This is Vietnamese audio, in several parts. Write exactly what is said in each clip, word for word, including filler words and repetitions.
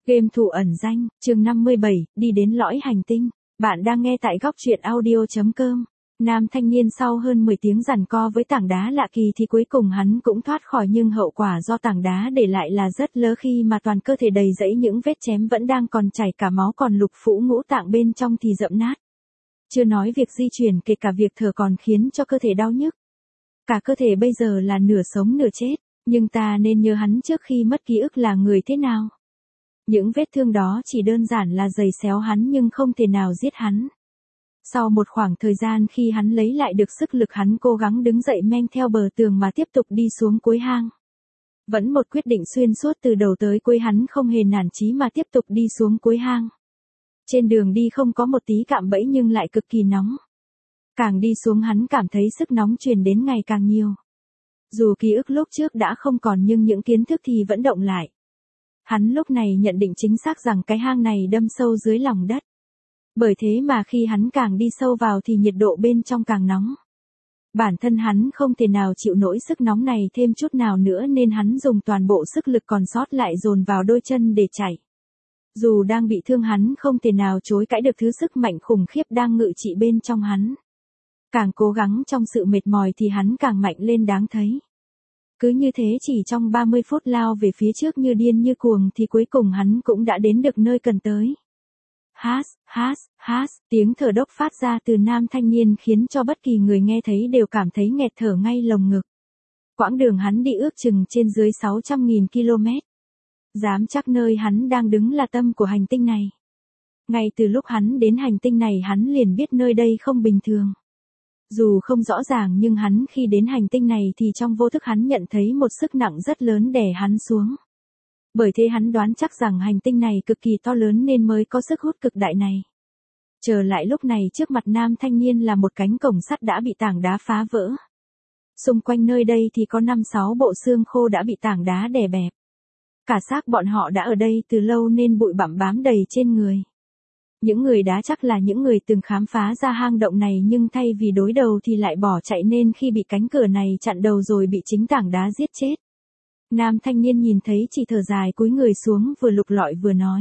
Game thủ ẩn danh, chương năm mươi bảy, đi đến lõi hành tinh. Bạn đang nghe tại góc truyện audio chấm com. Nam thanh niên sau hơn mười tiếng giằng co với tảng đá lạ kỳ thì cuối cùng hắn cũng thoát khỏi, nhưng hậu quả do tảng đá để lại là rất lớn khi mà toàn cơ thể đầy rẫy những vết chém vẫn đang còn chảy cả máu, còn lục phủ ngũ tạng bên trong thì rậm nát. Chưa nói việc di chuyển, kể cả việc thở còn khiến cho cơ thể đau nhức. Cả cơ thể bây giờ là nửa sống nửa chết, nhưng ta nên nhớ hắn trước khi mất ký ức là người thế nào. Những vết thương đó chỉ đơn giản là giày xéo hắn nhưng không thể nào giết hắn. Sau một khoảng thời gian khi hắn lấy lại được sức lực, hắn cố gắng đứng dậy men theo bờ tường mà tiếp tục đi xuống cuối hang. Vẫn một quyết định xuyên suốt từ đầu tới cuối, hắn không hề nản chí mà tiếp tục đi xuống cuối hang. Trên đường đi không có một tí cạm bẫy nhưng lại cực kỳ nóng. Càng đi xuống hắn cảm thấy sức nóng truyền đến ngày càng nhiều. Dù ký ức lúc trước đã không còn nhưng những kiến thức thì vẫn động lại. Hắn lúc này nhận định chính xác rằng cái hang này đâm sâu dưới lòng đất. Bởi thế mà khi hắn càng đi sâu vào thì nhiệt độ bên trong càng nóng. Bản thân hắn không thể nào chịu nổi sức nóng này thêm chút nào nữa nên hắn dùng toàn bộ sức lực còn sót lại dồn vào đôi chân để chạy. Dù đang bị thương hắn không thể nào chối cãi được thứ sức mạnh khủng khiếp đang ngự trị bên trong hắn. Càng cố gắng trong sự mệt mỏi thì hắn càng mạnh lên đáng thấy. Cứ như thế chỉ trong ba mươi phút lao về phía trước như điên như cuồng thì cuối cùng hắn cũng đã đến được nơi cần tới. Hát, hát, hát, tiếng thở đốc phát ra từ nam thanh niên khiến cho bất kỳ người nghe thấy đều cảm thấy nghẹt thở ngay lồng ngực. Quãng đường hắn đi ước chừng trên dưới sáu trăm nghìn ki lô mét. Dám chắc nơi hắn đang đứng là tâm của hành tinh này. Ngay từ lúc hắn đến hành tinh này hắn liền biết nơi đây không bình thường. Dù không rõ ràng nhưng hắn khi đến hành tinh này thì trong vô thức hắn nhận thấy một sức nặng rất lớn đè hắn xuống. Bởi thế hắn đoán chắc rằng hành tinh này cực kỳ to lớn nên mới có sức hút cực đại này. Trở lại lúc này trước mặt nam thanh niên là một cánh cổng sắt đã bị tảng đá phá vỡ. Xung quanh nơi đây thì có năm sáu bộ xương khô đã bị tảng đá đè bẹp. Cả xác bọn họ đã ở đây từ lâu nên bụi bặm bám đầy trên người. Những người đá chắc là những người từng khám phá ra hang động này nhưng thay vì đối đầu thì lại bỏ chạy nên khi bị cánh cửa này chặn đầu rồi bị chính tảng đá giết chết. Nam thanh niên nhìn thấy chỉ thở dài cúi người xuống vừa lục lọi vừa nói.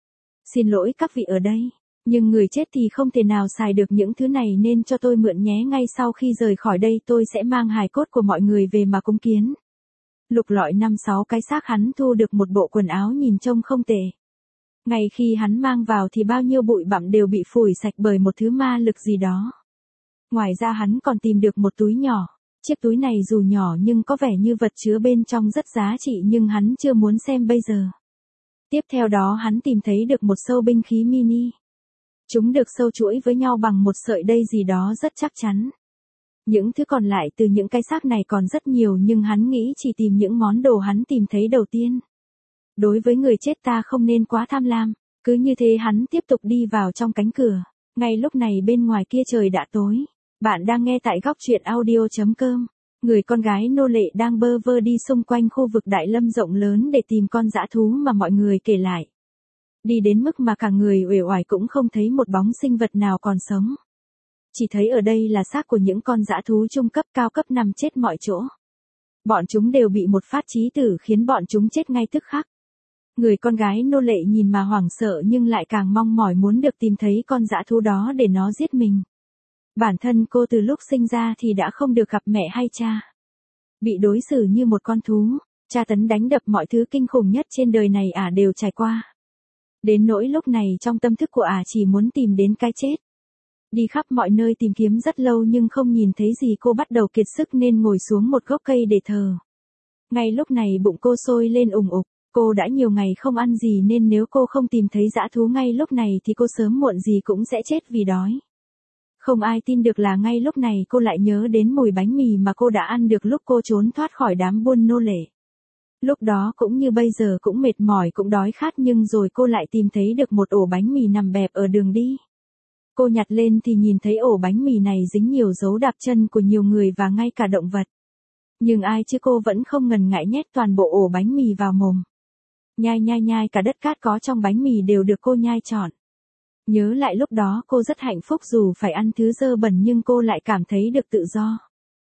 Xin lỗi các vị ở đây, nhưng người chết thì không thể nào xài được những thứ này nên cho tôi mượn nhé, ngay sau khi rời khỏi đây tôi sẽ mang hài cốt của mọi người về mà cúng kiến. Lục lọi năm sáu cái xác hắn thu được một bộ quần áo nhìn trông không tệ. Ngay khi hắn mang vào thì bao nhiêu bụi bặm đều bị phủi sạch bởi một thứ ma lực gì đó. Ngoài ra hắn còn tìm được một túi nhỏ. Chiếc túi này dù nhỏ nhưng có vẻ như vật chứa bên trong rất giá trị nhưng hắn chưa muốn xem bây giờ. Tiếp theo đó hắn tìm thấy được một sâu binh khí mini. Chúng được sâu chuỗi với nhau bằng một sợi dây gì đó rất chắc chắn. Những thứ còn lại từ những cái xác này còn rất nhiều nhưng hắn nghĩ chỉ tìm những món đồ hắn tìm thấy đầu tiên. Đối với người chết ta không nên quá tham lam, cứ như thế hắn tiếp tục đi vào trong cánh cửa. Ngay lúc này bên ngoài kia trời đã tối. Bạn đang nghe tại góc truyện audio chấm com. Người con gái nô lệ đang bơ vơ đi xung quanh khu vực đại lâm rộng lớn để tìm con dã thú mà mọi người kể lại. Đi đến mức mà cả người uể oải cũng không thấy một bóng sinh vật nào còn sống. Chỉ thấy ở đây là xác của những con dã thú trung cấp cao cấp nằm chết mọi chỗ. Bọn chúng đều bị một phát chí tử khiến bọn chúng chết ngay tức khắc. Người con gái nô lệ nhìn mà hoảng sợ nhưng lại càng mong mỏi muốn được tìm thấy con dã thú đó để nó giết mình. Bản thân cô từ lúc sinh ra thì đã không được gặp mẹ hay cha. Bị đối xử như một con thú, tra tấn đánh đập mọi thứ kinh khủng nhất trên đời này ả đều trải qua. Đến nỗi lúc này trong tâm thức của ả chỉ muốn tìm đến cái chết. Đi khắp mọi nơi tìm kiếm rất lâu nhưng không nhìn thấy gì, cô bắt đầu kiệt sức nên ngồi xuống một gốc cây để thờ. Ngay lúc này bụng cô sôi lên ủng ục, cô đã nhiều ngày không ăn gì nên nếu cô không tìm thấy dã thú ngay lúc này thì cô sớm muộn gì cũng sẽ chết vì đói. Không ai tin được là ngay lúc này cô lại nhớ đến mùi bánh mì mà cô đã ăn được lúc cô trốn thoát khỏi đám buôn nô lệ. Lúc đó cũng như bây giờ cũng mệt mỏi cũng đói khát nhưng rồi cô lại tìm thấy được một ổ bánh mì nằm bẹp ở đường đi. Cô nhặt lên thì nhìn thấy ổ bánh mì này dính nhiều dấu đạp chân của nhiều người và ngay cả động vật. Nhưng ai chứ cô vẫn không ngần ngại nhét toàn bộ ổ bánh mì vào mồm. Nhai nhai nhai cả đất cát có trong bánh mì đều được cô nhai trọn. Nhớ lại lúc đó cô rất hạnh phúc dù phải ăn thứ dơ bẩn nhưng cô lại cảm thấy được tự do.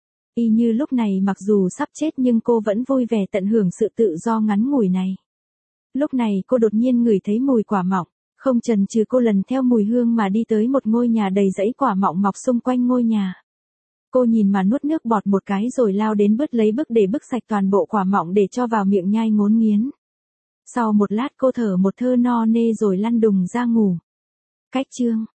Y như lúc này mặc dù sắp chết nhưng cô vẫn vui vẻ tận hưởng sự tự do ngắn ngủi này. Lúc này cô đột nhiên ngửi thấy mùi quả mọng, không chần chừ cô lần theo mùi hương mà đi tới một ngôi nhà đầy rẫy quả mọng mọc xung quanh ngôi nhà. Cô nhìn mà nuốt nước bọt một cái rồi lao đến bứt lấy bức để bứt sạch toàn bộ quả mọng để cho vào miệng nhai ngốn nghiến. Sau một lát cô thở một thơ no nê rồi lăn đùng ra ngủ. Cách chương